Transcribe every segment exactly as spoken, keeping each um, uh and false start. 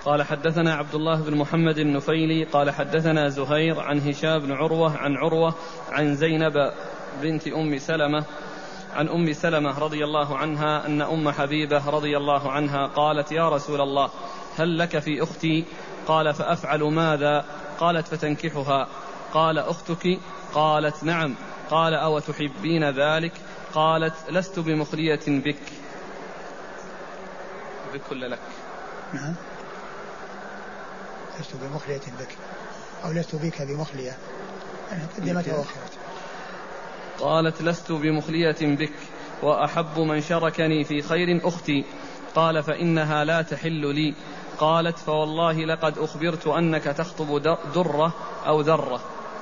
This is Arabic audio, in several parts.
قال حدثنا عبد الله بن محمد النفيلي قال حدثنا زهير عن هشام بن عروة عن عروة عن زينب بنت أم سلمة عن أم سلمة رضي الله عنها أن أم حبيبة رضي الله عنها قالت يا رسول الله هل لك في أختي؟ قال فأفعل ماذا؟ قالت فتنكحها. قال أختك؟ قالت نعم. قال أو تحبين ذلك؟ قالت لست بمخلية بك. بك ولا لك؟ نعم لست بمخلية بك أو لست بك بمخلية أنا قدمت وأخرت. قالت لست بمخلية بك وأحب من شركني في خير أختي. قال فإنها لا تحل لي. قالت فوالله لقد أخبرت أنك تخطب درة أو ذرة.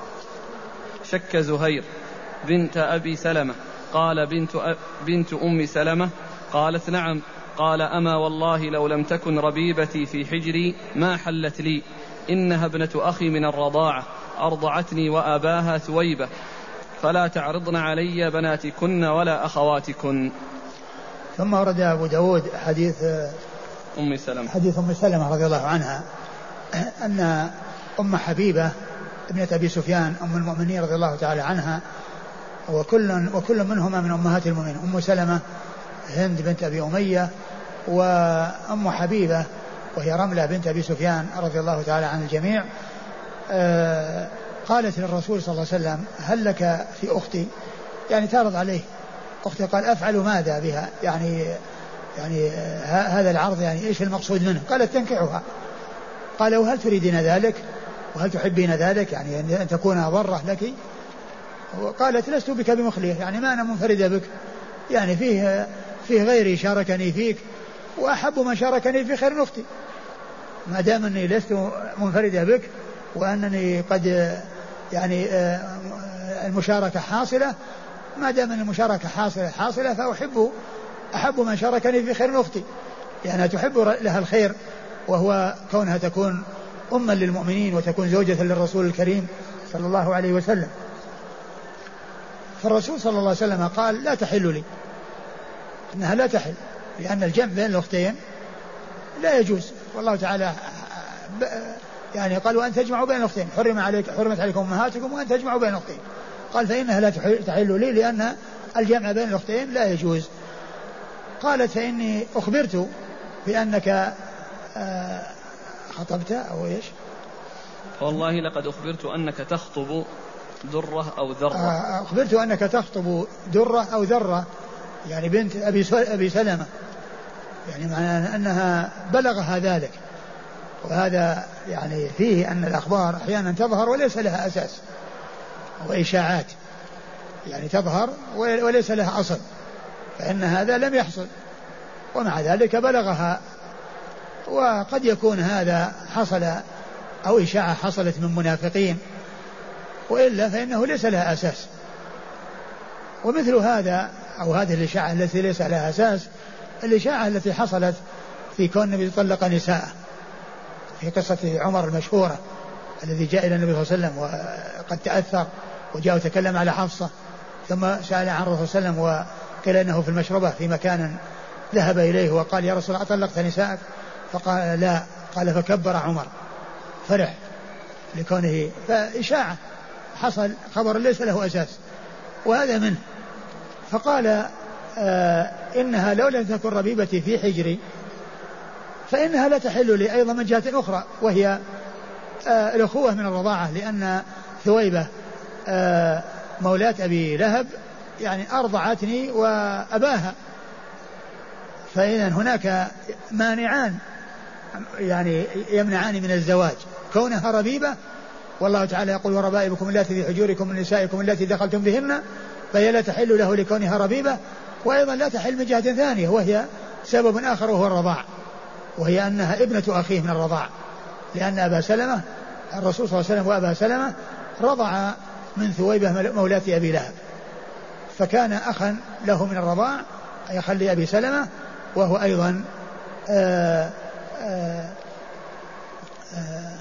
شك زهير بنت أبي سلمة قال بنت, أ... بنت أم سلمة؟ قالت نعم. قال أما والله لو لم تكن ربيبتي في حجري ما حلت لي، إنها ابنة أخي من الرضاعة أرضعتني وأباها ثويبة، فلا تعرضن علي بناتكن ولا أخواتكن. ثم ورد أبو داود حديث أم سلمة حديث أم سلمة رضي الله عنها أن أم حبيبة ابنة أبي سفيان أم المؤمنين رضي الله تعالى عنها، وكل, وكل منهما من أمهات المؤمنين، أم سلمة هند بنت أبي أمية، وأم حبيبة وهي رملة بنت أبي سفيان رضي الله تعالى عن الجميع. آه قالت للرسول صلى الله عليه وسلم هل لك في أختي؟ يعني تعرض عليه أختي. قال أفعل ماذا بها؟ يعني يعني هذا العرض يعني إيش المقصود منه؟ قالت تنكحها. قال وهل تريدين ذلك وهل تحبين ذلك، يعني أن تكون ضرة لك؟ وقالت لست بك بمخلية، يعني ما أنا منفردة بك، يعني فيه فيه غيري شاركني فيك وأحب من شاركني في خير أختي، ما دام أني لست منفردة بك وأنني قد يعني المشاركة حاصلة، ما دام أن المشاركة حاصلة حاصلة فأحب أحب من شاركني في خير أختي، يعني تحب لها الخير وهو كونها تكون أما للمؤمنين وتكون زوجة للرسول الكريم صلى الله عليه وسلم. فالرسول صلى الله عليه وسلم قال لا تحل لي، إنها لا تحل، لأن الجمع بين الأختين لا يجوز، والله تعالى يعني قال وأن تجمعوا بين الأختين، حرم عليك حرمت عليكم أمهاتكم وأن تجمعوا بين الأختين، قال فإنها لا تحل لي لأن الجمع بين الأختين لا يجوز. قالت فإني أخبرت بأنك خطبت أو إيش؟ والله لقد أخبرت أنك تخطب درة أو ذرة. أخبرت أنك تخطب درة أو ذرة، يعني بنت أبي أبي سلمة، يعني معنى أنها بلغها ذلك. وهذا يعني فيه أن الأخبار أحيانا تظهر وليس لها أساس، وإشاعات يعني تظهر وليس لها أصل، فإن هذا لم يحصل، ومع ذلك بلغها. وقد يكون هذا حصل أو إشاعة حصلت من منافقين، وإلا فإنه ليس لها أساس. ومثل هذا أو هذه الإشاعة التي ليس لها أساس الإشاعة التي حصلت في كون النبي طلق نساءه في قصة عمر المشهورة الذي جاء إلى النبي صلى الله عليه وسلم وقد تأثر وجاء وتكلم على حفصة، ثم سأل عن الرسول صلى الله عليه وسلم وقال أنه في المشربة في مكان ذهب إليه وقال يا رسول الله أطلقت نساءك؟ فقال لا. قال فكبر عمر فرح لكونه، فإشاعة حصل خبر ليس له أساس، وهذا منه. فقال آه إنها لو لم تكن ربيبتي في حجري فإنها لا تحل لي أيضا من جهة أخرى، وهي آه الأخوة من الرضاعة، لأن ثويبة آه مولاة أبي لهب يعني أرضعتني وأباها، فإذا هناك مانعان يعني يمنعان من الزواج، كونها ربيبة، والله تعالى يقول وربائبكم اللاتي في حجوركم من نسائكم اللاتي دخلتم بهن، فهي لا تحل له لكونها ربيبة، وأيضا لا تحل من جهة ثانية وهي سبب آخر وهو الرضاع، وهي أنها ابنة أخيه من الرضاع، لأن أبا سلمة الرسول صلى الله عليه وسلم وأبا سلمة رضع من ثويبة مولاة أبي لهب، فكان أخا له من الرضاع أي أخا لأبي سلمة، وهو أيضا آآ آآ آآ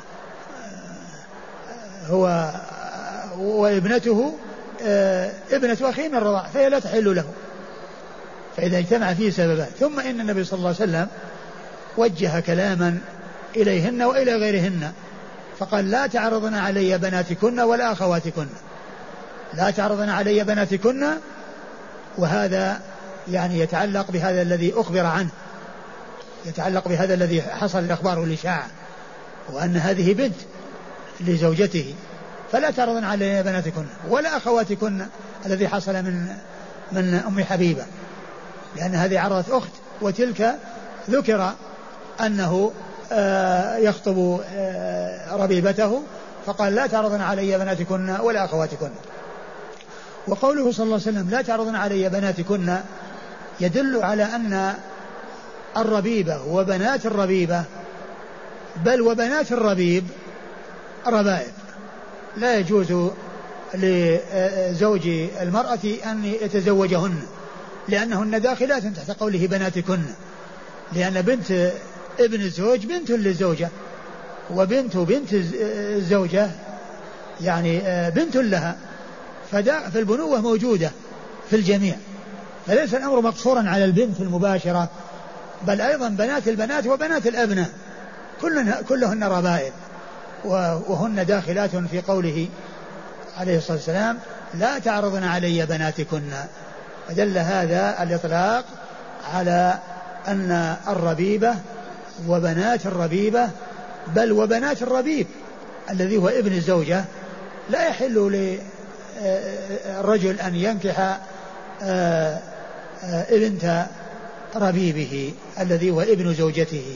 هو وابنته ابنة أخيه من الرضاع، فهي لا تحل له، فإذا اجتمع فيه سببان. ثم إن النبي صلى الله عليه وسلم وجه كلاما إليهن وإلى غيرهن، فقال لا تعرضن علي بناتكن ولا أخواتكن، لا تعرضن علي بناتكن، وهذا يعني يتعلق بهذا الذي أخبر عنه، يتعلق بهذا الذي حصل الأخبار والإشاعة، وأن هذه بنت لزوجته، فلا تعرضن علي بناتكن ولا أخواتكن الذي حصل من من أم حبيبة، لأن هذه عرضت أخت، وتلك ذكر أنه يخطب ربيبته، فقال لا تعرضن علي بناتكن ولا أخواتكن. وقوله صلى الله عليه وسلم لا تعرضن علي بناتكن يدل على أن الربيبة وبنات الربيبة، بل وبنات الربيب ربائب، لا يجوز لزوج المرأة أن يتزوجهن، لأنهن داخلات تحت قوله بناتكن، لأن بنت ابن الزوج بنت للزوجة، وبنت بنت الزوجة يعني بنت لها، فالبنوة موجودة في الجميع، فليس الأمر مقصورا على البنت المباشرة، بل أيضا بنات البنات وبنات الأبناء كلهن ربائب، وهن داخلات في قوله عليه الصلاة والسلام لا تعرضن علي بناتكن، فدل هذا الإطلاق على أن الربيبة وبنات الربيبة، بل وبنات الربيب الذي هو ابن الزوجة، لا يحل للرجل أن ينكح ابنة ربيبه الذي هو ابن زوجته.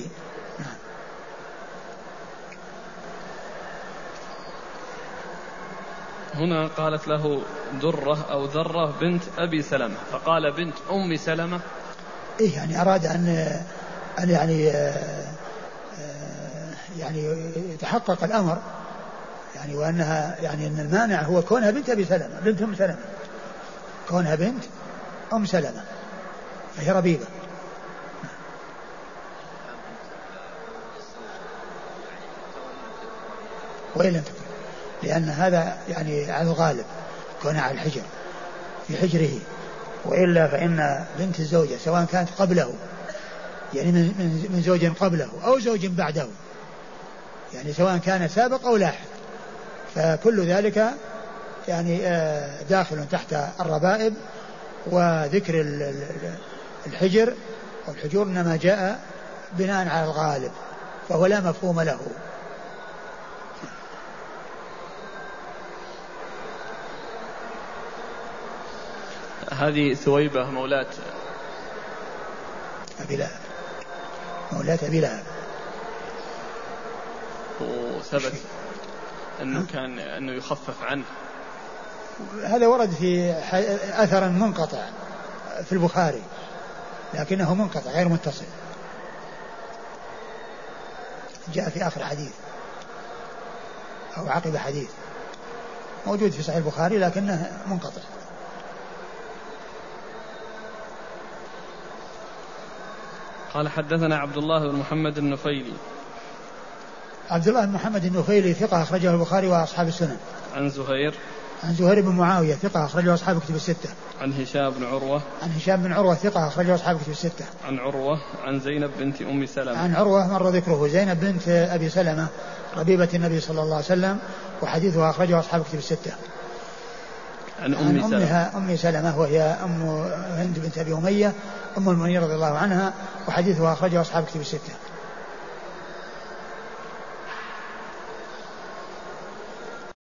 هنا قالت له درة أو ذرة بنت أبي سلمة، فقال بنت أم سلمة. إيه يعني أراد أن أن يعني يعني يتحقق الأمر، يعني وأنها يعني أن المانع هو كونها بنت أبي سلمة، بنت أم سلمة، كونها بنت أم سلمة فهي ربيبة. وإن لم تكن، لأن هذا يعني على الغالب كونها على الحجر في حجره، وإلا فإن بنت الزوجة سواء كانت قبله يعني من من زوج قبله أو زوج بعده، يعني سواء كان سابق أو لاحق، فكل ذلك يعني داخل تحت الربائب. وذكر الحجر والحجور إنما جاء بناء على الغالب، فهو لا مفهوم له. هذه ثويبة مولاة أبي لهب، مولاة أبي لهب، وثبت أنه كان أنه يخفف عنه. هذا ورد في أثر منقطع في البخاري، لكنه منقطع غير متصل، جاء في آخر حديث أو عقب حديث، موجود في صحيح البخاري لكنه منقطع. قال حدثنا عبد الله بن محمد النفيلي. عبد الله بن محمد النفيلي ثقة أخرجه البخاري وأصحاب السنن. عن زهير عن زهير بن معاوية ثقة أخرجه أصحاب كتب الستة. عن هشام بن عروة عن هشام بن عروة ثقة أخرجه أصحاب كتب الستة. عن عروة عن زينب بنت أم سلمة. عن عروة مر ذكره، زينب بنت أبي سلمة ربيبة النبي صلى الله عليه وسلم، وحديثها أخرجه أصحاب كتب الستة. عن أم عن سلمة أمها أم سلمة وهي أم هند بنت أبي أمية أم المؤمنين رضي الله عنها، وحديثها أخرجه أصحاب كتب الستة.